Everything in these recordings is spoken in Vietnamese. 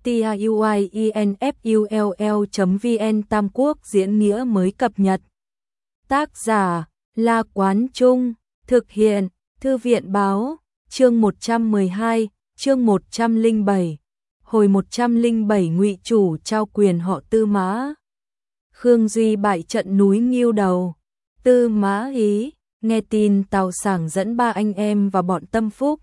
tiuinfull.vn Tam Quốc diễn nghĩa mới cập nhật. Tác giả La Quán Trung, thực hiện Thư viện Báo, chương 112, chương 107. Hồi 107 Ngụy Chủ trao quyền họ Tư Mã. Khương Duy bại trận núi Nghiêu Đầu. Tư Mã Ý nghe tin Tào Sảng dẫn ba anh em và bọn Tâm Phúc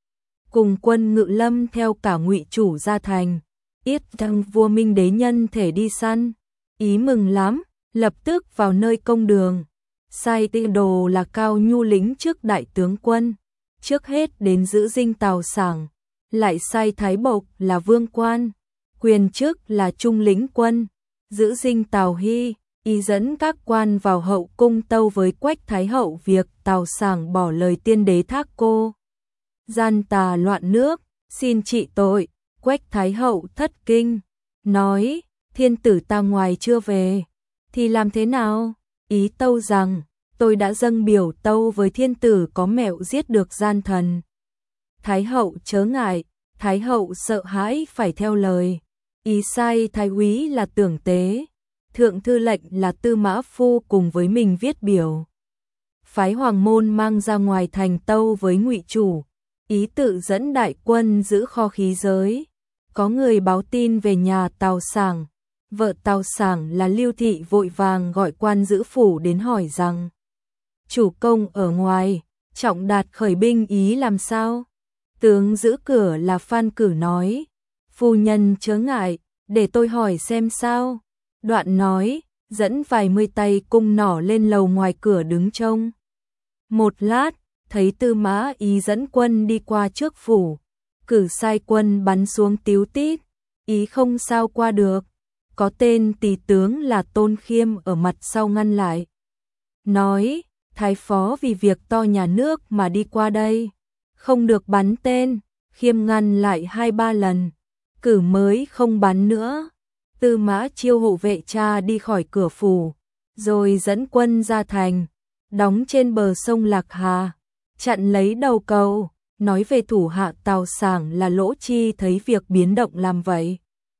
cùng quân Ngự Lâm theo cả Ngụy Chủ ra thành, yết thăng vua Minh Đế nhân thể đi săn. Ý mừng lắm, lập tức vào nơi công đường, sai tinh đồ là Cao Nhu lính trước đại tướng quân, trước hết đến giữ dinh Tào Sảng, lại sai Thái Bộc là vương quan, quyền chức là trung lĩnh quân, giữ dinh Tào Hy. Ý dẫn các quan vào hậu cung tâu với Quách Thái Hậu việc Tào Sảng bỏ lời tiên đế thác cô gian tà loạn nước, xin trị tội. Quách Thái Hậu thất kinh, nói: thiên tử ta ngoài chưa về, thì làm thế nào? Ý tâu rằng: tôi đã dâng biểu tâu với thiên tử có mẹo giết được gian thần. Thái Hậu chớ ngại. Thái Hậu sợ hãi phải theo lời. Ý sai thái úy là Tưởng Tế, thượng thư lệnh là Tư Mã Phu cùng với mình viết biểu, phái Hoàng Môn mang ra ngoài thành tâu với Ngụy Chủ. Ý tự dẫn đại quân giữ kho khí giới. Có người báo tin về nhà Tào Sảng, vợ Tào Sảng là Lưu Thị vội vàng gọi quan giữ phủ đến hỏi rằng: chủ công ở ngoài, Trọng Đạt khởi binh ý làm sao? Tướng giữ cửa là Phan Cử nói: phu nhân chớ ngại, để tôi hỏi xem sao. Đoạn nói, dẫn vài mươi tay cung nỏ lên lầu ngoài cửa đứng trông. Một lát, thấy Tư Mã Ý dẫn quân đi qua trước phủ, cử sai quân bắn xuống tíu tít. Ý không sao qua được. Có tên tỳ tướng là Tôn Khiêm ở mặt sau ngăn lại, nói: thái phó vì việc to nhà nước mà đi qua đây, không được bắn tên. Khiêm ngăn lại 2-3 lần, cử mới không bắn nữa. Tư Mã Chiêu hộ vệ cha đi khỏi cửa phủ, rồi dẫn quân ra thành, đóng trên bờ sông Lạc Hà, chặn lấy đầu cầu. Nói về thủ hạ Tào Sảng là Lỗ Chi thấy việc biến động làm vậy,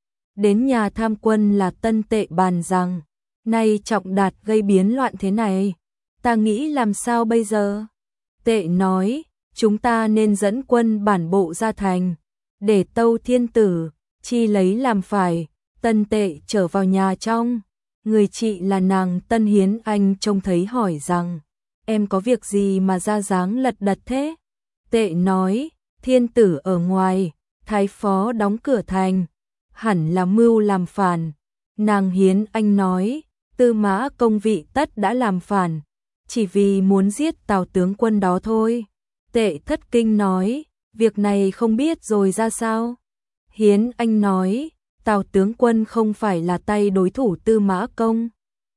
đến nhà tham quân là Tân Tệ bàn rằng: nay Trọng Đạt gây biến loạn thế này, ta nghĩ làm sao bây giờ? Tệ nói: chúng ta nên dẫn quân bản bộ ra thành, để tâu thiên tử, chi lấy làm phải. Tân Tệ trở vào nhà trong, người chị là nàng Tân Hiến Anh trông thấy hỏi rằng: em có việc gì mà ra dáng lật đật thế? Tệ nói: thiên tử ở ngoài, thái phó đóng cửa thành, hẳn là mưu làm phản. Nàng Hiến Anh nói: Tư Mã công vị tất đã làm phản, chỉ vì muốn giết Tào tướng quân đó thôi. Tệ thất kinh nói: việc này không biết rồi ra sao? Hiến Anh nói: Tào tướng quân không phải là tay đối thủ Tư Mã công,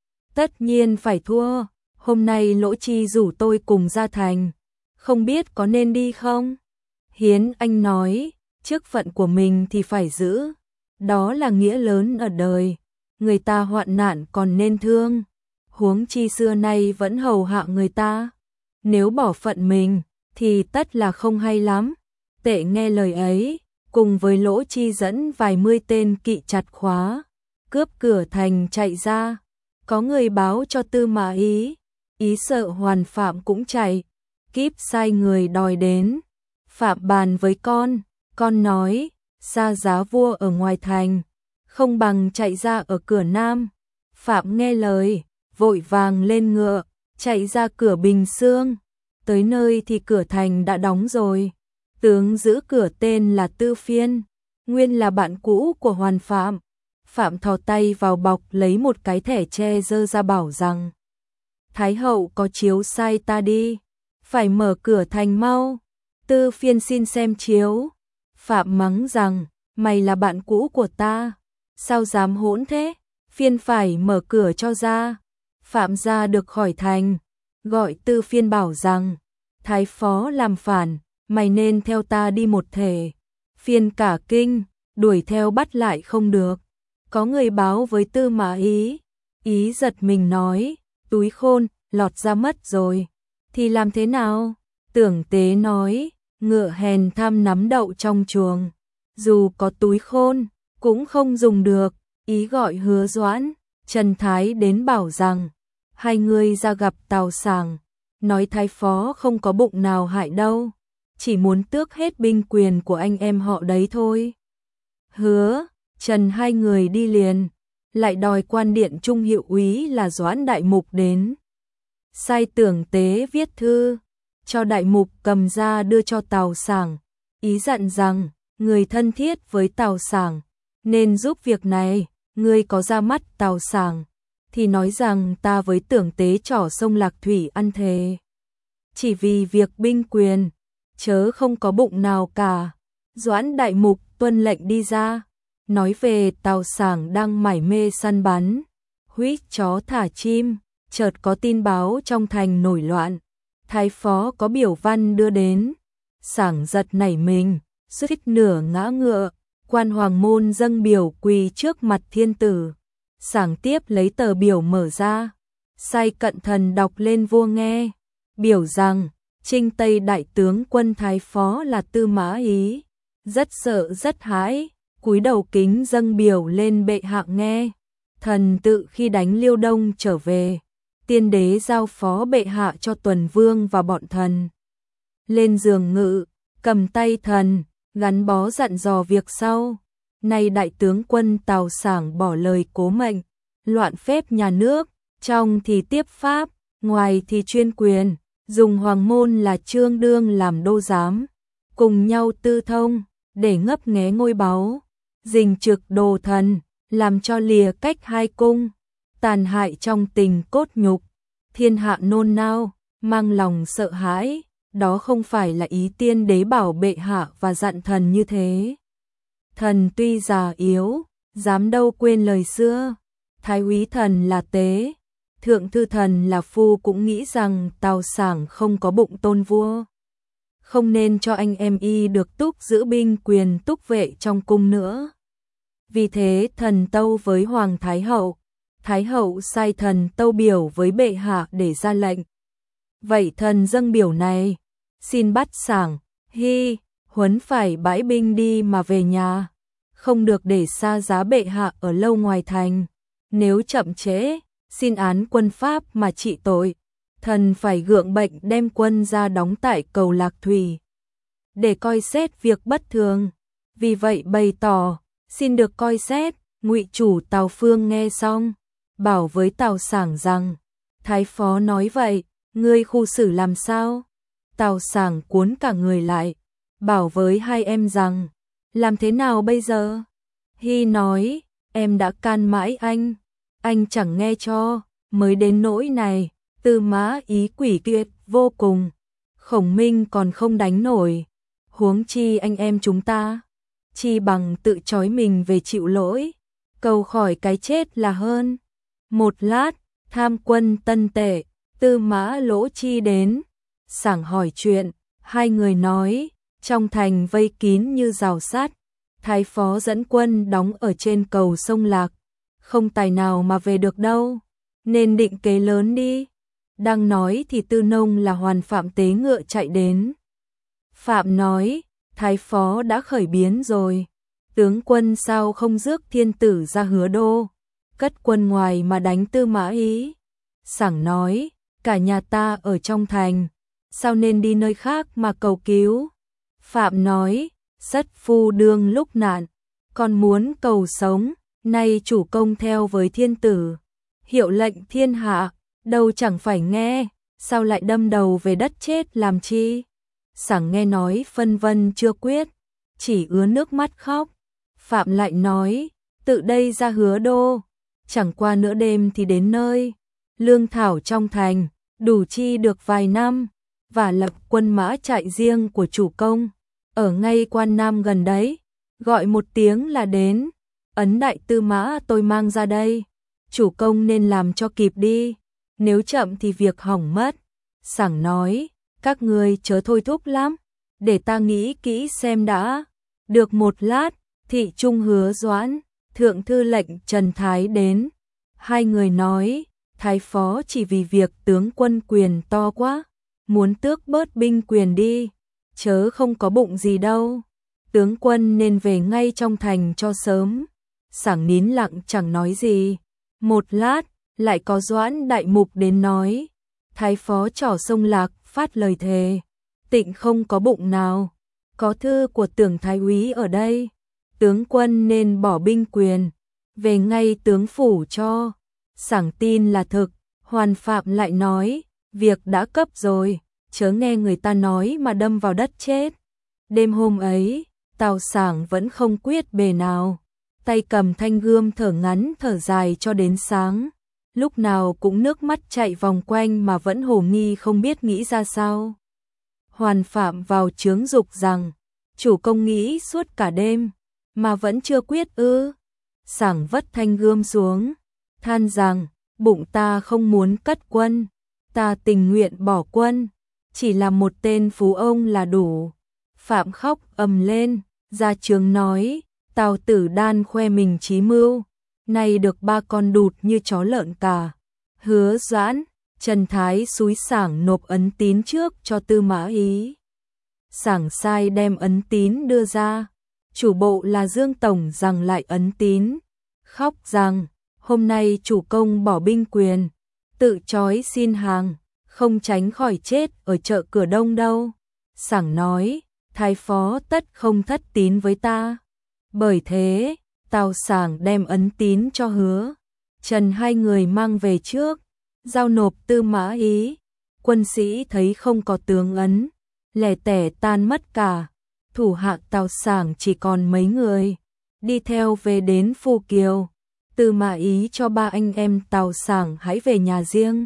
tất nhiên phải thua. Hôm nay Lỗ Chi rủ tôi cùng ra thành, không biết có nên đi không? Hiến Anh nói: chức phận của mình thì phải giữ, đó là nghĩa lớn ở đời, người ta hoạn nạn còn nên thương, huống chi xưa nay vẫn hầu hạ người ta, nếu bỏ phận mình thì tất là không hay lắm. Tệ nghe lời ấy, cùng với Lỗ Chi dẫn vài mươi tên kỵ chặt khóa, cướp cửa thành chạy ra. Có người báo cho Tư Mã Ý, Ý sợ Hoàn Phạm cũng chạy, kíp sai người đòi đến. Phạm bàn với con nói: xa giá vua ở ngoài thành, không bằng chạy ra ở cửa nam. Phạm nghe lời, vội vàng lên ngựa, chạy ra cửa Bình Xương. Tới nơi thì cửa thành đã đóng rồi. Tướng giữ cửa tên là Tư Phiên, nguyên là bạn cũ của Hoàn Phạm. Phạm thò tay vào bọc lấy một cái thẻ tre dơ ra bảo rằng: Thái Hậu có chiếu sai ta đi, phải mở cửa thành mau. Tư Phiên xin xem chiếu. Phạm mắng rằng: mày là bạn cũ của ta, sao dám hỗn thế? Phiên phải mở cửa cho ra. Phạm ra được khỏi thành, gọi Tư Phiên bảo rằng: thái phó làm phản, mày nên theo ta đi một thể. Phiên cả kinh, đuổi theo bắt lại không được. Có người báo với Tư Mã Ý, Ý giật mình nói: túi khôn, lọt ra mất rồi, thì làm thế nào? Tưởng Tế nói: ngựa hèn tham nắm đậu trong chuồng, dù có túi khôn, cũng không dùng được, ý gọi Hứa Doãn, Trần Thái đến bảo rằng, hai người ra gặp Tào Sảng, nói thái phó không có bụng nào hại đâu, chỉ muốn tước hết binh quyền của anh em họ đấy thôi. Hứa, Trần hai người đi liền, lại đòi quan điện trung hiệu úy là Doãn Đại Mục đến. Sai Tưởng Tế viết thư, cho Đại Mục cầm ra đưa cho Tào Sảng, ý dặn rằng, người thân thiết với Tào Sảng, nên giúp việc này, ngươi có ra mắt Tào Sảng, thì nói rằng ta với Tưởng Tế trỏ sông Lạc Thủy ăn thề. Chỉ vì việc binh quyền, chớ không có bụng nào cả. Doãn Đại Mục tuân lệnh đi ra, nói về Tào Sảng đang mải mê săn bắn, huýt chó thả chim, chợt có tin báo trong thành nổi loạn, thái phó có biểu văn đưa đến, Sảng giật nảy mình, suýt nửa ngã ngựa, quan hoàng môn dâng biểu quỳ trước mặt thiên tử. Sảng tiếp lấy tờ biểu mở ra, sai cận thần đọc lên vua nghe, biểu rằng Trinh Tây đại tướng quân thái phó là Tư Mã Ý, rất sợ rất hãi, cúi đầu kính dâng biểu lên bệ hạ nghe. Thần tự khi đánh Liêu Đông trở về, tiên đế giao phó bệ hạ cho Tuần Vương và bọn thần lên giường ngự, cầm tay thần, gắn bó dặn dò việc sau. Nay đại tướng quân Tào Sảng bỏ lời cố mệnh, loạn phép nhà nước, trong thì tiếp pháp, ngoài thì chuyên quyền, dùng hoàng môn là Trương Đương làm đô giám, cùng nhau tư thông, để ngấp nghé ngôi báu, dình trực đồ thần, làm cho lìa cách hai cung, tàn hại trong tình cốt nhục, thiên hạ nôn nao, mang lòng sợ hãi, đó không phải là ý tiên đế bảo bệ hạ và dặn thần như thế. Thần tuy già yếu, dám đâu quên lời xưa, thái úy thần là Tế, thượng thư thần là Phu cũng nghĩ rằng Tào Sảng không có bụng tôn vua, không nên cho anh em y được túc giữ binh quyền túc vệ trong cung nữa. Vì thế thần tâu với Hoàng Thái hậu sai thần tâu biểu với bệ hạ để ra lệnh. Vậy thần dâng biểu này, xin bắt Sảng, Hy, Huấn phải bãi binh đi mà về nhà, không được để xa giá bệ hạ ở lâu ngoài thành. Nếu chậm trễ, xin án quân pháp mà trị tội. Thần phải gượng bệnh đem quân ra đóng tại cầu Lạc Thủy, để coi xét việc bất thường. Vì vậy bày tỏ, xin được coi xét. Ngụy chủ Tào Phương nghe xong, bảo với Tào Sảng rằng, thái phó nói vậy, ngươi khu xử làm sao? Tào Sảng cuốn cả người lại, bảo với hai em rằng, làm thế nào bây giờ? Hy nói, em đã can mãi anh chẳng nghe cho, mới đến nỗi này. Tư Mã Ý quỷ kiệt vô cùng, Khổng Minh còn không đánh nổi, huống chi anh em chúng ta, chi bằng tự trói mình về chịu lỗi, cầu khỏi cái chết là hơn. Một lát, tham quân Tân Tể, Tư Mã Lỗ Chi đến, Sảng hỏi chuyện, hai người nói, trong thành vây kín như rào sắt, thái phó dẫn quân đóng ở trên cầu sông Lạc, không tài nào mà về được đâu, nên định kế lớn đi. Đang nói thì Tư Nông là Hoàn Phạm tế ngựa chạy đến. Phạm nói, thái phó đã khởi biến rồi, tướng quân sao không rước thiên tử ra Hứa Đô, cất quân ngoài mà đánh Tư Mã Ý. Sảng nói, cả nhà ta ở trong thành, sao nên đi nơi khác mà cầu cứu. Phạm nói, sất phu đương lúc nạn, còn muốn cầu sống, nay chủ công theo với thiên tử, hiệu lệnh thiên hạ, đâu chẳng phải nghe, sao lại đâm đầu về đất chết làm chi? Sảng nghe nói phân vân chưa quyết, chỉ ứa nước mắt khóc. Phạm lại nói, tự đây ra Hứa Đô, chẳng qua nửa đêm thì đến nơi, lương thảo trong thành, đủ chi được vài năm, và lập quân mã trại riêng của chủ công, ở ngay Quan Nam gần đấy, gọi một tiếng là đến, ấn đại tư mã tôi mang ra đây, chủ công nên làm cho kịp đi, nếu chậm thì việc hỏng mất. Sảng nói, các ngươi chớ thôi thúc lắm, để ta nghĩ kỹ xem đã. Được một lát, thị trung Hứa Doãn, thượng thư lệnh Trần Thái đến, hai người nói, thái phó chỉ vì việc tướng quân quyền to quá, muốn tước bớt binh quyền đi, chớ không có bụng gì đâu. tướng quân nên về ngay trong thành cho sớm. Sảng nín lặng chẳng nói gì. Một lát, lại có Doãn đại mục đến nói. Thái phó trỏ sông Lạc phát lời thề. Tịnh không có bụng nào. Có thư của Tưởng thái úy ở đây. Tướng quân nên bỏ binh quyền. Về ngay tướng phủ cho. Sảng tin là thực. Hoàn Phạm lại nói. Việc đã cấp rồi. Chớ nghe người ta nói mà đâm vào đất chết. Đêm hôm ấy, Tào Sảng vẫn không quyết bề nào. Tay cầm thanh gươm thở ngắn thở dài cho đến sáng. Lúc nào cũng nước mắt chạy vòng quanh mà vẫn hồ nghi không biết nghĩ ra sao. Hoàn Phạm vào chướng dục rằng, chủ công nghĩ suốt cả đêm, mà vẫn chưa quyết ư. Sảng vất thanh gươm xuống, than rằng, bụng ta không muốn cất quân, ta tình nguyện bỏ quân, chỉ là một tên phú ông là đủ. Phạm khóc ầm lên, ra chướng nói, Tào Tử Đan khoe mình trí mưu, nay được 3 con đụt như chó lợn cả. Hứa Doãn, Trần Thái xúi Sảng nộp ấn tín trước cho Tư Mã Ý. Sảng sai đem ấn tín đưa ra, chủ bộ là Dương Tổng rằng lại ấn tín, khóc rằng, hôm nay chủ công bỏ binh quyền, tự trói xin hàng, không tránh khỏi chết ở chợ Cửa Đông đâu. Sảng nói, thái phó tất không thất tín với ta. Bởi thế, Tào Sảng đem ấn tín cho Hứa Trần hai người mang về trước, giao nộp Tư Mã Ý. Quân sĩ thấy không có tướng ấn, lẻ tẻ tan mất cả. Thủ hạ Tào Sảng chỉ còn mấy người, đi theo về đến Phù Kiều. Tư Mã Ý cho 3 anh em Tào Sảng hãy về nhà riêng.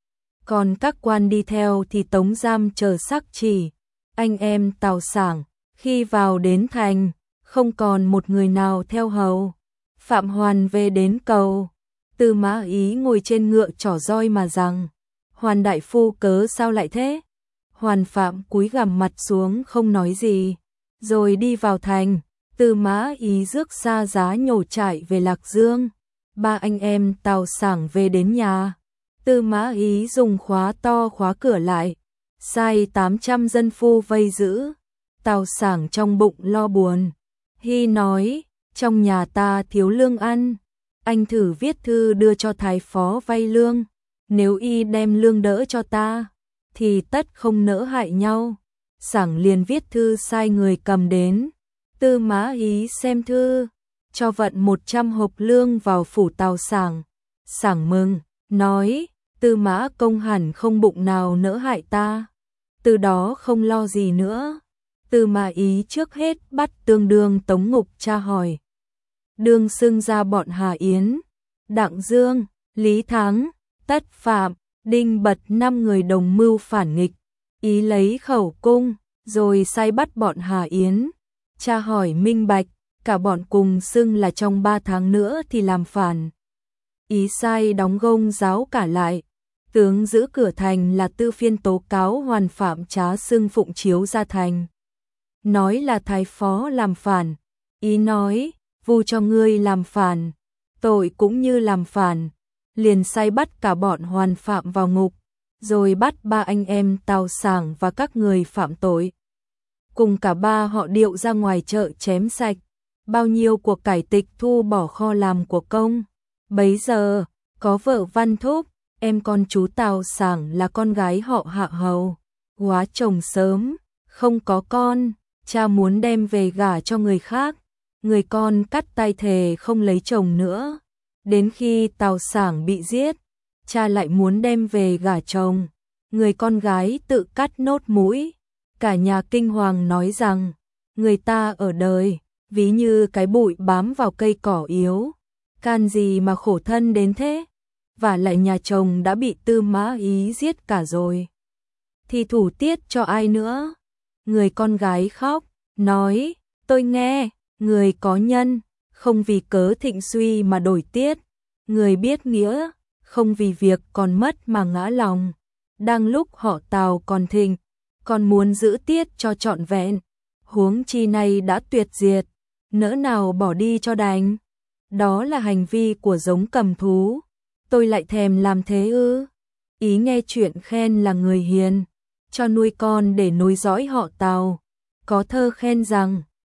Còn các quan đi theo thì tống giam chờ sắc chỉ. Anh em Tào Sảng, khi vào đến thành, không còn một người nào theo hầu. Phạm Hoàn về đến cầu. Tư Mã Ý ngồi trên ngựa trỏ roi mà rằng, Hoàn đại phu cớ sao lại thế? Hoàn Phạm cúi gằm mặt xuống không nói gì. Rồi đi vào thành, Tư Mã Ý rước xa giá nhổ trại về Lạc Dương. 3 anh em Tào Sảng về đến nhà. Tư Mã Ý dùng khóa to khóa cửa lại, sai 800 dân phu vây giữ. Tào Sảng trong bụng lo buồn. Hy nói, trong nhà ta thiếu lương ăn, anh thử viết thư đưa cho thái phó vay lương, nếu y đem lương đỡ cho ta, thì tất không nỡ hại nhau. Sảng liền viết thư sai người cầm đến. Tư Mã Ý xem thư, cho vận 100 hộp lương vào phủ Tào Sảng. Sảng mừng, nói, Tư Mã công hẳn không bụng nào nỡ hại ta, từ đó không lo gì nữa. Tư Mã Ý trước hết bắt Tương Đương tống ngục tra hỏi. Đương xưng ra bọn Hà Yến, Đặng Dương, Lý Thắng, Tất Phạm, Đinh Bật 5 người đồng mưu phản nghịch. Ý lấy khẩu cung, rồi sai bắt bọn Hà Yến, tra hỏi minh bạch, cả bọn cùng xưng là trong 3 tháng nữa thì làm phản. Ý sai đóng gông giáo cả lại. Tướng giữ cửa thành là Tư Phiên tố cáo Hoàn Phạm trá xưng phụng chiếu ra thành, nói là thái phó làm phản. Ý nói, vu cho ngươi làm phản, tội cũng như làm phản. Liền sai bắt cả bọn Hoàn Phạm vào ngục, rồi bắt 3 anh em Tào Sảng và các người phạm tội. Cùng cả 3 họ điệu ra ngoài chợ chém sạch, bao nhiêu của cải tịch thu bỏ kho làm của công. Bấy giờ, có vợ Văn Thúc, em con chú Tào Sảng là con gái họ Hạ hầu, góa chồng sớm, không có con, cha muốn đem về gả cho người khác. Người con cắt tay thề không lấy chồng nữa. Đến khi Tào Sảng bị giết, cha lại muốn đem về gả chồng. Người con gái tự cắt nốt mũi. Cả nhà kinh hoàng nói rằng, người ta ở đời, ví như cái bụi bám vào cây cỏ yếu. Can gì mà khổ thân đến thế? Và lại nhà chồng đã bị Tư Mã Ý giết cả rồi, thì thủ tiết cho ai nữa? Người con gái khóc, nói, tôi nghe, người có nhân, không vì cớ thịnh suy mà đổi tiết. Người biết nghĩa, không vì việc còn mất mà ngã lòng. Đang lúc họ Tào còn thịnh, còn muốn giữ tiết cho trọn vẹn. Huống chi này đã tuyệt diệt, nỡ nào bỏ đi cho đành. Đó là hành vi của giống cầm thú. Tôi lại thèm làm thế ư? Ý nghe chuyện khen là người hiền, cho nuôi con để nối dõi họ Tào. Có thơ khen rằng,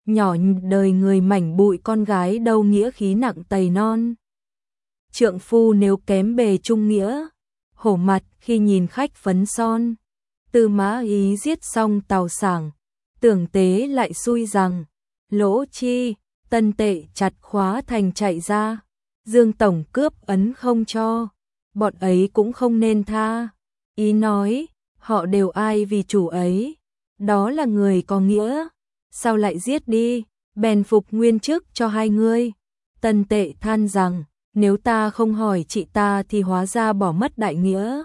nhỏ đời người mảnh bụi con gái đâu nghĩa khí nặng tày non. Trượng phu nếu kém bề trung nghĩa, hổ mặt khi nhìn khách phấn son. Tư Mã Ý giết xong Tào Sảng, Tưởng Tế lại xui rằng, Lỗ Chi, Tân Tệ chặt khóa thành chạy ra, Dương tổng cướp ấn không cho, bọn ấy cũng không nên tha. Ý nói, họ đều ai vì chủ ấy, đó là người có nghĩa, sao lại giết đi, bèn phục nguyên chức cho hai ngươi. Tân Tệ than rằng, nếu ta không hỏi chị ta thì hóa ra bỏ mất đại nghĩa.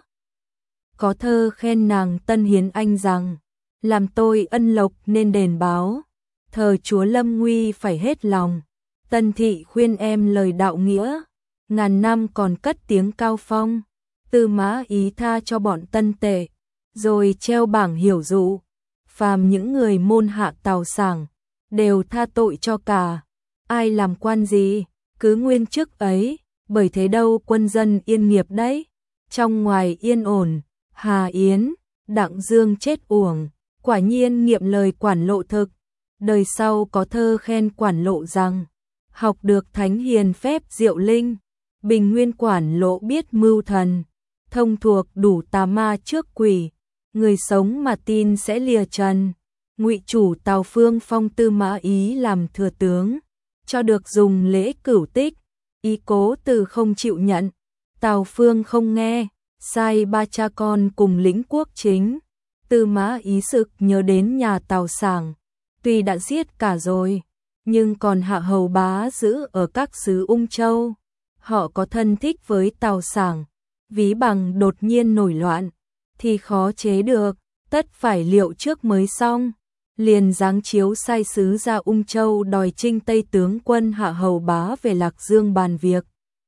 Có thơ khen nàng Tân Hiến Anh rằng, làm tôi ân lộc nên đền báo, thờ chúa lâm nguy phải hết lòng. Tân thị khuyên em lời đạo nghĩa, ngàn năm còn cất tiếng cao phong. Tư Mã Ý tha cho bọn Tân Tệ, rồi treo bảng hiểu dụ, phàm những người môn hạ Tào Sảng, đều tha tội cho cả. Ai làm quan gì, cứ nguyên chức ấy, bởi thế đâu quân dân yên nghiệp đấy. Trong ngoài yên ổn, Hà Yến, Đặng Dương chết uổng, quả nhiên nghiệm lời Quản Lộ thực. Đời sau có thơ khen Quản Lộ rằng, học được thánh hiền phép diệu linh, bình nguyên Quản Lộ biết mưu thần, thông thuộc đủ tà ma trước quỷ, người sống mà tin sẽ lìa trần. Ngụy chủ Tào Phương phong Tư Mã Ý làm thừa tướng, cho được dùng lễ cửu tích, Ý cố từ không chịu nhận. Tào Phương không nghe, sai ba cha con cùng lĩnh quốc chính. Tư Mã Ý sực nhớ đến nhà Tào Sảng, tuy đã giết cả rồi, nhưng còn Hạ Hầu Bá giữ ở các xứ Ung Châu. Họ có thân thích với Tào Sảng, ví bằng đột nhiên nổi loạn, thì khó chế được, tất phải liệu trước mới xong. Liền giáng chiếu sai sứ ra Ung Châu đòi trinh Tây tướng quân Hạ Hầu Bá về Lạc Dương bàn việc.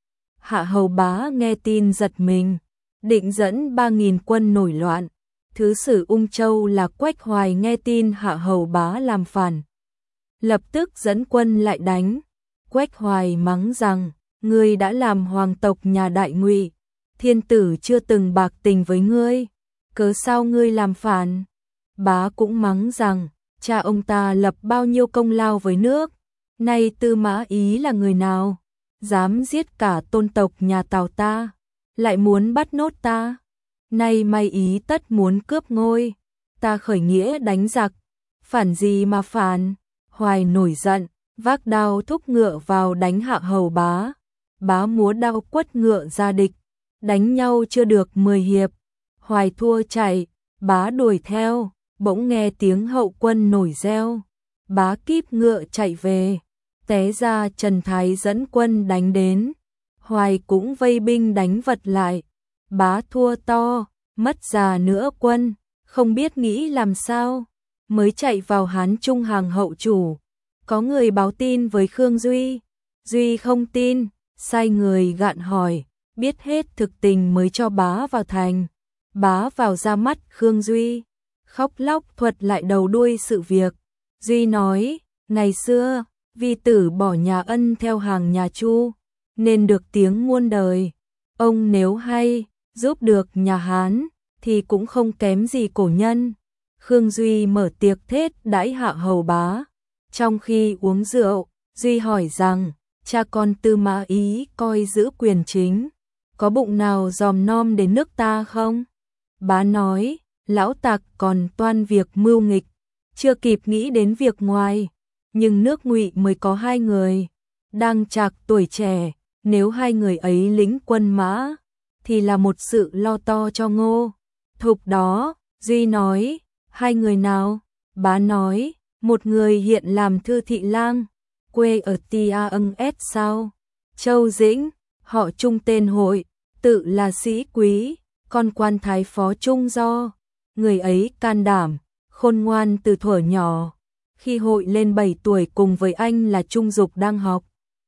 Hạ Hầu Bá nghe tin giật mình, định dẫn 3.000 quân nổi loạn. Thứ sử Ung Châu là Quách Hoài nghe tin Hạ Hầu Bá làm phản, lập tức dẫn quân lại đánh. Quách Hoài mắng rằng, ngươi đã làm hoàng tộc nhà Đại Ngụy, thiên tử chưa từng bạc tình với ngươi, cớ sao ngươi làm phản? Bá cũng mắng rằng, cha ông ta lập bao nhiêu công lao với nước, nay Tư Mã Ý là người nào, dám giết cả tôn tộc nhà Tào ta, lại muốn bắt nốt ta. Nay may Ý tất muốn cướp ngôi, ta khởi nghĩa đánh giặc, phản gì mà phản? Hoài nổi giận, vác đao thúc ngựa vào đánh Hạ Hầu Bá. Bá múa đao quất ngựa ra địch, đánh nhau chưa được 10 hiệp, Hoài thua chạy. Bá đuổi theo, bỗng nghe tiếng hậu quân nổi reo. Bá kíp ngựa chạy về, té ra Trần Thái dẫn quân đánh đến. Hoài cũng vây binh đánh vật lại. Bá thua to, mất già nữa quân, không biết nghĩ làm sao, mới chạy vào Hán Trung hàng hậu chủ. Có người báo tin với Khương Duy, Duy không tin, sai người gạn hỏi, biết hết thực tình mới cho Bá vào thành. Bá vào ra mắt Khương Duy, khóc lóc thuật lại đầu đuôi sự việc. Duy nói, ngày xưa, vi tử bỏ nhà Ân theo hàng nhà Chu, nên được tiếng muôn đời. Ông nếu hay, giúp được nhà Hán, thì cũng không kém gì cổ nhân. Khương Duy mở tiệc thết đãi Hạ Hầu Bá. Trong khi uống rượu, Duy hỏi rằng, cha con Tư Mã Ý coi giữ quyền chính, có bụng nào dòm nom đến nước ta không? Bá nói, lão tặc còn toan việc mưu nghịch, chưa kịp nghĩ đến việc ngoài, nhưng nước Ngụy mới có 2 người, đang trạc tuổi trẻ, nếu 2 người ấy lĩnh quân mã, thì là một sự lo to cho Ngô Thục đó. Duy nói, 2 người nào? Bá nói, một người hiện làm thư thị lang, quê ở Tia Ân S sao, Châu Dĩnh, họ Trung tên Hội, tự là sĩ quý, con quan thái phó Trung Do. Người ấy can đảm, khôn ngoan từ thuở nhỏ. Khi Hội lên 7 tuổi cùng với anh là Trung Dục đang học.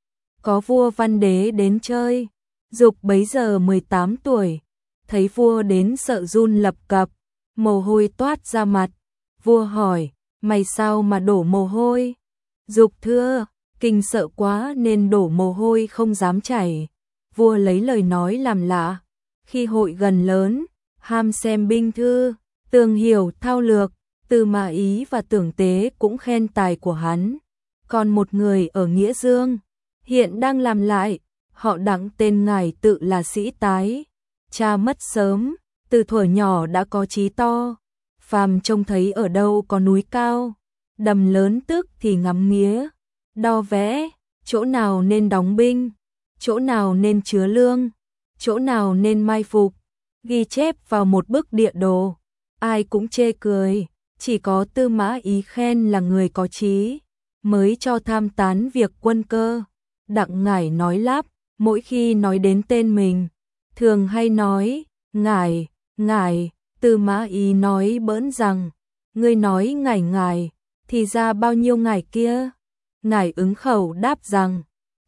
Có vua Văn Đế đến chơi, Dục bấy giờ 18 tuổi, thấy vua đến sợ run lập cập, mồ hôi toát ra mặt. Vua hỏi, mày sao mà đổ mồ hôi? Dục thưa, kinh sợ quá nên đổ mồ hôi không dám chảy. Vua lấy lời nói làm lạ. Khi Hội gần lớn, ham xem binh thư, tường hiểu thao lược, Tư Mã Ý và Tưởng Tế cũng khen tài của hắn. còn một người ở Nghĩa Dương, hiện đang làm lại, họ Đặng tên ngài tự là Sĩ Tái. Cha mất sớm, từ thuở nhỏ đã có chí to, phàm trông thấy ở đâu có núi cao, đầm lớn tức thì ngắm nghía, đo vẽ, chỗ nào nên đóng binh, chỗ nào nên chứa lương, chỗ nào nên mai phục, ghi chép vào một bức địa đồ. Ai cũng chê cười, chỉ có Tư Mã Ý khen là người có chí, mới cho tham tán việc quân cơ. Đặng ngải nói lắp, mỗi khi nói đến tên mình, thường hay nói, ngải, ngải. Tư Mã Ý nói bỡn rằng, ngươi nói ngải, thì ra bao nhiêu ngải kia? Ngải ứng khẩu đáp rằng,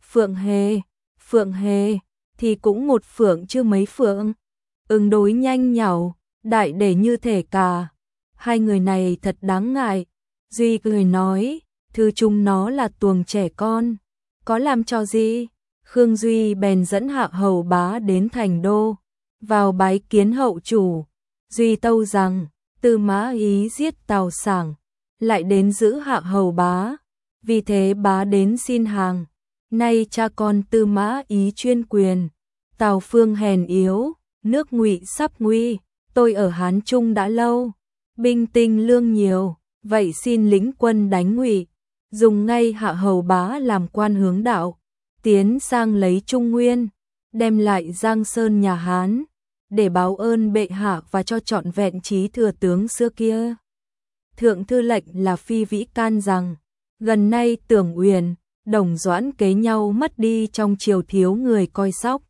phượng hề, thì cũng một phượng chứ mấy phượng. Ứng đối nhanh nhảu, đại để như thể cả. Hai người này thật đáng ngại. Duy cười nói, thư chúng nó là tuồng trẻ con, có làm trò gì? Khương Duy bèn dẫn Hạ Hầu Bá đến thành đô, vào bái kiến hậu chủ. Duy tâu rằng, Tư Mã Ý giết Tào Sảng, lại đến giữ Hạ Hầu Bá, vì thế bá đến xin hàng. Nay cha con Tư Mã Ý chuyên quyền, Tào Phương hèn yếu, nước Ngụy sắp nguy, tôi ở Hán Trung đã lâu, binh tinh lương nhiều, vậy xin lĩnh quân đánh Ngụy, dùng ngay Hạ Hầu Bá làm quan hướng đạo, tiến sang lấy Trung Nguyên, đem lại Giang Sơn nhà Hán, để báo ơn bệ hạ và cho trọn vẹn chí thừa tướng xưa kia. Thượng thư lệnh là Phi Vĩ can rằng, gần nay Tưởng Uyển, Đồng Doãn kế nhau mất đi trong triều thiếu người coi sóc.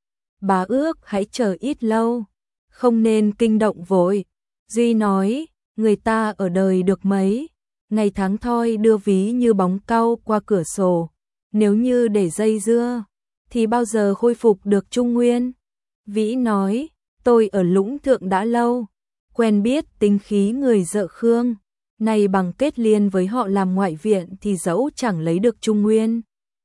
Bá ước hãy chờ ít lâu, không nên kinh động vội. Duy nói, người ta ở đời được mấy, ngày tháng thoi đưa ví như bóng cau qua cửa sổ, nếu như để dây dưa, thì bao giờ khôi phục được Trung Nguyên? Vĩ nói, tôi ở Lũng Thượng đã lâu, quen biết tính khí người Dợ Khương, này bằng kết liên với họ làm ngoại viện thì dẫu chẳng lấy được Trung Nguyên.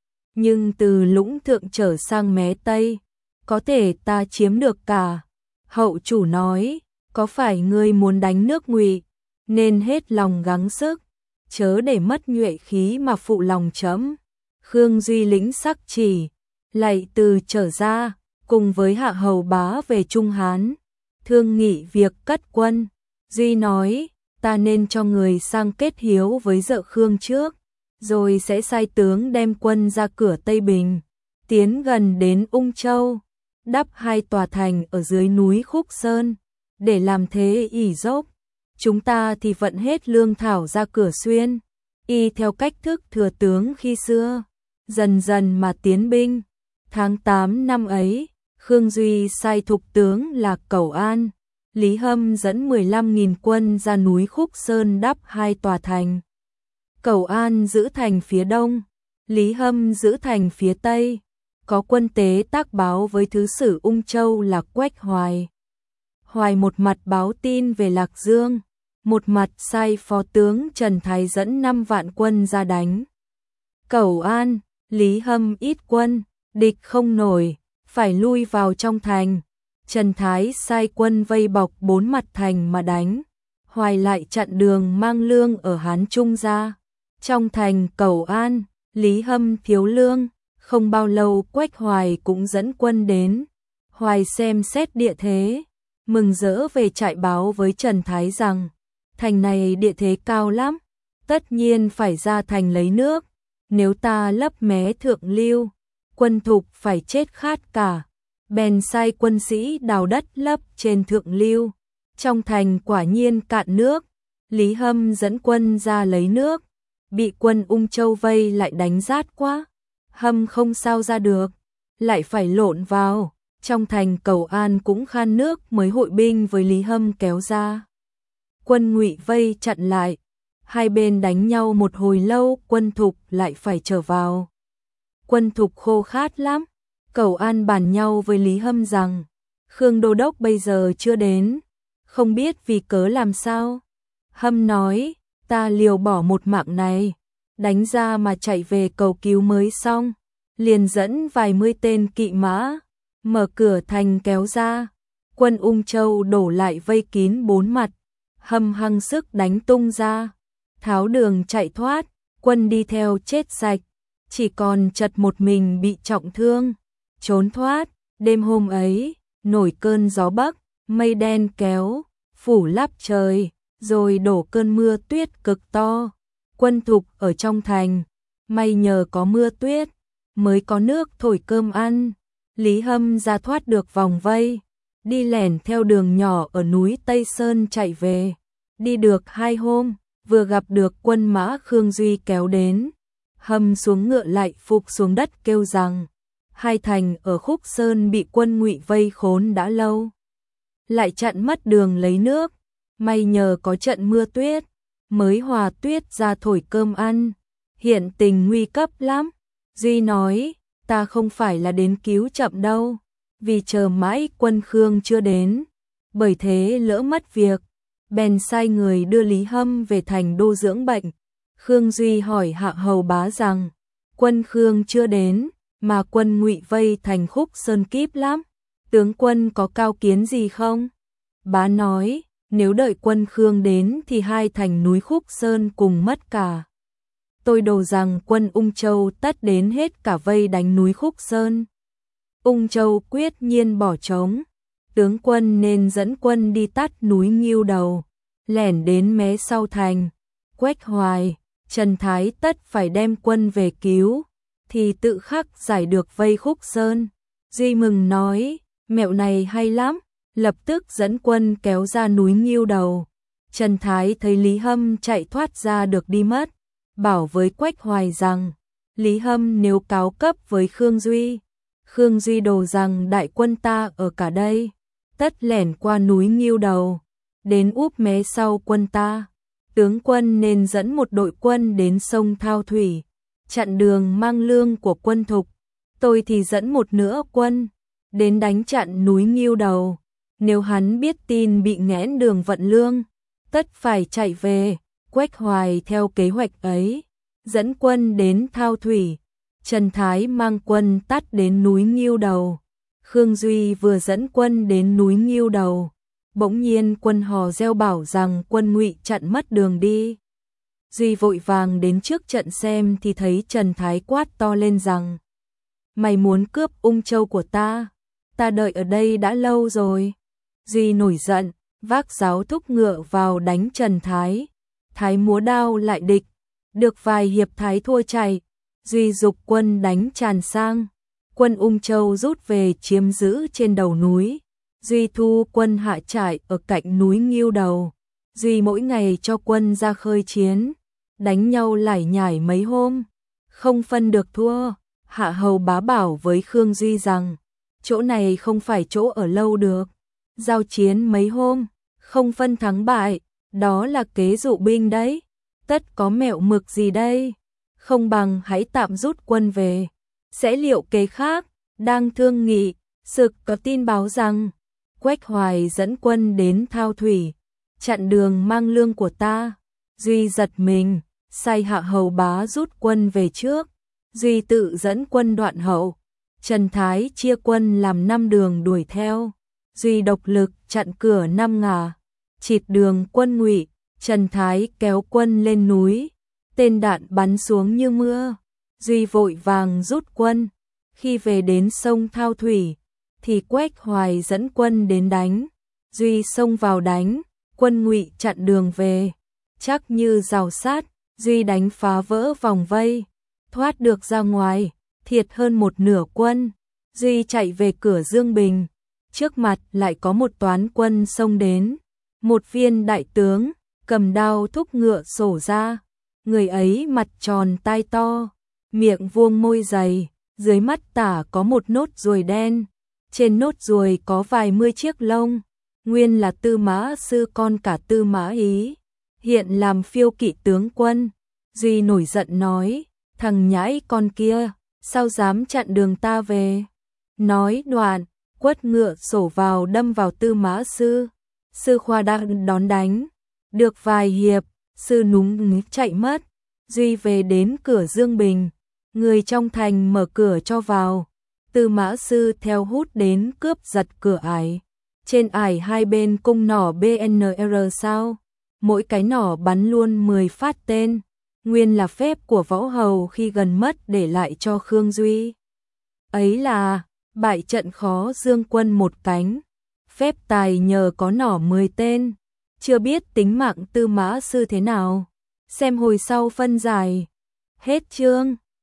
Nhưng từ Lũng Thượng trở sang Mé Tây, có thể ta chiếm được cả. Hậu chủ nói, có phải ngươi muốn đánh nước Ngụy, nên hết lòng gắng sức, chớ để mất nhuệ khí mà phụ lòng chấm. Khương Duy lĩnh sắc chỉ, lạy từ trở ra, cùng với Hạ Hầu Bá về Trung Hán, thương nghị việc cất quân. Duy nói, ta nên cho người sang kết hiếu với Dợ Khương trước, rồi sẽ sai tướng đem quân ra cửa Tây Bình, tiến gần đến Ung Châu, đắp 2 tòa thành ở dưới núi Khúc Sơn, để làm thế ỷ dốc. Chúng ta thì vận hết lương thảo ra cửa Xuyên, y theo cách thức thừa tướng khi xưa, dần dần mà tiến binh. Tháng 8 năm ấy, Khương Duy sai thục tướng là Cẩu An, Lý Hâm dẫn 15.000 quân ra núi Khúc Sơn đắp 2 tòa thành. Cẩu An giữ thành phía đông, Lý Hâm giữ thành phía tây. Có quân tế tác báo với thứ sử Ung Châu là Quách Hoài. Hoài một mặt báo tin về Lạc Dương, một mặt sai phó tướng Trần Thái dẫn 5 vạn quân ra đánh Cẩu An. Lý Hâm ít quân, địch không nổi, phải lui vào trong thành. Trần Thái sai quân vây bọc 4 mặt thành mà đánh. Hoài lại chặn đường mang lương ở Hán Trung ra. Trong thành Cẩu An, Lý Hâm thiếu lương, không bao lâu Quách Hoài cũng dẫn quân đến. Hoài xem xét địa thế, mừng rỡ về trại báo với Trần Thái rằng, thành này địa thế cao lắm, tất nhiên phải ra thành lấy nước. Nếu ta lấp Mé Thượng Lưu, quân Thục phải chết khát cả. Bèn sai quân sĩ đào đất lấp trên Thượng Lưu. Trong thành quả nhiên cạn nước. Lý Hâm dẫn quân ra lấy nước, bị quân Ung Châu vây lại đánh rát quá. Hâm không sao ra được, lại phải lộn vào. Trong thành Cẩu An cũng khan nước mới hội binh với Lý Hâm kéo ra. Quân Ngụy vây chặn lại. Hai bên đánh nhau một hồi lâu, quân Thục lại phải trở vào. Quân Thục khô khát lắm. Cẩu An bàn nhau với Lý Hâm rằng, Khương Đô Đốc bây giờ chưa đến, không biết vì cớ làm sao. Hâm nói, ta liều bỏ một mạng này, đánh ra mà chạy về cầu cứu mới xong. Liền dẫn vài mươi tên kỵ mã, mở cửa thành kéo ra. Quân Ung Châu đổ lại vây kín 4 mặt. Hâm hăng sức đánh tung ra, tháo đường chạy thoát. quân đi theo chết sạch, chỉ còn Chật một mình bị trọng thương, trốn thoát. Đêm hôm ấy, nổi cơn gió bắc, mây đen kéo, phủ lấp trời, rồi đổ cơn mưa tuyết cực to. Quân Thục ở trong thành, may nhờ có mưa tuyết, mới có nước thổi cơm ăn. Lý Hâm ra thoát được vòng vây, đi lẻn theo đường nhỏ ở núi Tây Sơn chạy về. Đi được 2 hôm, vừa gặp được quân mã Khương Duy kéo đến. Hâm xuống ngựa lại phục xuống đất kêu rằng hai thành ở Khúc Sơn bị quân Ngụy vây khốn đã lâu, lại chặn mất đường lấy nước, may nhờ có trận mưa tuyết, mới hòa tuyết ra thổi cơm ăn, hiện tình nguy cấp lắm. Duy nói, ta không phải là đến cứu chậm đâu, vì chờ mãi quân Khương chưa đến, bởi thế lỡ mất việc, bèn sai người đưa Lý Hâm về thành đô dưỡng bệnh. Khương Duy hỏi Hạ Hầu Bá rằng, quân Khương chưa đến, mà quân Ngụy vây thành Khúc Sơn kíp lắm, tướng quân có cao kiến gì không? Bá nói, nếu đợi quân Khương đến thì hai thành núi Khúc Sơn cùng mất cả. Tôi đồ rằng quân Ung Châu tất đến hết cả vây đánh núi Khúc Sơn. Ung Châu quyết nhiên bỏ trống, tướng quân nên dẫn quân đi tắt núi Ngưu Đầu, lẻn đến mé sau thành. Quách Hoài, Trần Thái tất phải đem quân về cứu, thì tự khắc giải được vây Khúc Sơn. Duy mừng nói, mẹo này hay lắm, lập tức dẫn quân kéo ra núi Ngưu Đầu. Trần Thái thấy Lý Hâm chạy thoát ra được đi mất, bảo với Quách Hoài rằng, Lý Hâm nếu cáo cấp với Khương Duy đồ rằng đại quân ta ở cả đây, tất lẻn qua núi Ngưu Đầu, đến úp mé sau quân ta. Tướng quân nên dẫn một đội quân đến sông Thao Thủy, chặn đường mang lương của quân Thục. Tôi thì dẫn một nửa quân, đến đánh chặn núi Ngưu Đầu. Nếu hắn biết tin bị nghẽn đường vận lương, tất phải chạy về. Quách Hoài theo kế hoạch ấy, dẫn quân đến Thao Thủy. Trần Thái mang quân tắt đến núi Ngưu Đầu. Khương Duy vừa dẫn quân đến núi Ngưu Đầu, bỗng nhiên quân hò reo bảo rằng quân Ngụy chặn mất đường đi. Duy vội vàng đến trước trận xem thì thấy Trần Thái quát to lên rằng, mày muốn cướp Ung Châu của ta đợi ở đây đã lâu rồi. Duy nổi giận, vác giáo thúc ngựa vào đánh Trần Thái. Thái múa đao lại địch, được vài hiệp Thái thua chạy. Duy dục quân đánh tràn sang, quân Ung Châu rút về chiếm giữ trên đầu núi. Duy thu quân hạ trại ở cạnh núi Ngưu Đầu. Duy mỗi ngày cho quân ra khơi chiến, đánh nhau lải nhải mấy hôm, không phân được thua. Hạ Hầu Bá bảo với Khương Duy rằng, chỗ này không phải chỗ ở lâu được, giao chiến mấy hôm, không phân thắng bại, đó là kế dụ binh đấy, tất có mẹo mực gì đây, không bằng hãy tạm rút quân về, sẽ liệu kế khác. Đang thương nghị, sực có tin báo rằng, Quách Hoài dẫn quân đến Thao Thủy, chặn đường mang lương của ta. Duy giật mình, sai Hạ Hầu Bá rút quân về trước. Duy tự dẫn quân đoạn hậu. Trần Thái chia quân làm 5 đường đuổi theo. Duy độc lực chặn cửa 5 ngả, chịt đường quân Ngụy. Trần Thái kéo quân lên núi, tên đạn bắn xuống như mưa. Duy vội vàng rút quân. Khi về đến sông Thao Thủy, thì Quách Hoài dẫn quân đến đánh. Duy xông vào đánh, quân Ngụy chặn đường về, chắc như rào sát. Duy đánh phá vỡ vòng vây, thoát được ra ngoài, thiệt hơn một nửa quân. Duy chạy về cửa Dương Bình, trước mặt lại có một toán quân xông đến. Một viên đại tướng, cầm đao thúc ngựa sổ ra. Người ấy mặt tròn tai to, miệng vuông môi dày, dưới mắt tả có một nốt ruồi đen. Trên nốt ruồi có vài mươi chiếc lông, nguyên là Tư Mã Sư con cả Tư Mã Ý, hiện làm phiêu kỵ tướng quân. Duy nổi giận nói, thằng nhãi con kia, sao dám chặn đường ta về? Nói đoạn, quất ngựa sổ vào đâm vào Tư Mã Sư. Sư khoa đang đón đánh, được vài hiệp, Sư núng chạy mất. Duy về đến cửa Dương Bình, người trong thành mở cửa cho vào. Tư Mã Sư theo hút đến cướp giật cửa ải. Trên ải hai bên cung nỏ BNR sao, mỗi cái nỏ bắn luôn 10 phát tên. nguyên là phép của Võ Hầu khi gần mất để lại cho Khương Duy. Ấy là bại trận khó dương quân một cánh, phép tài nhờ có nỏ 10 tên, chưa biết tính mạng Tư Mã Sư thế nào. Xem hồi sau phân giải. Hết chương.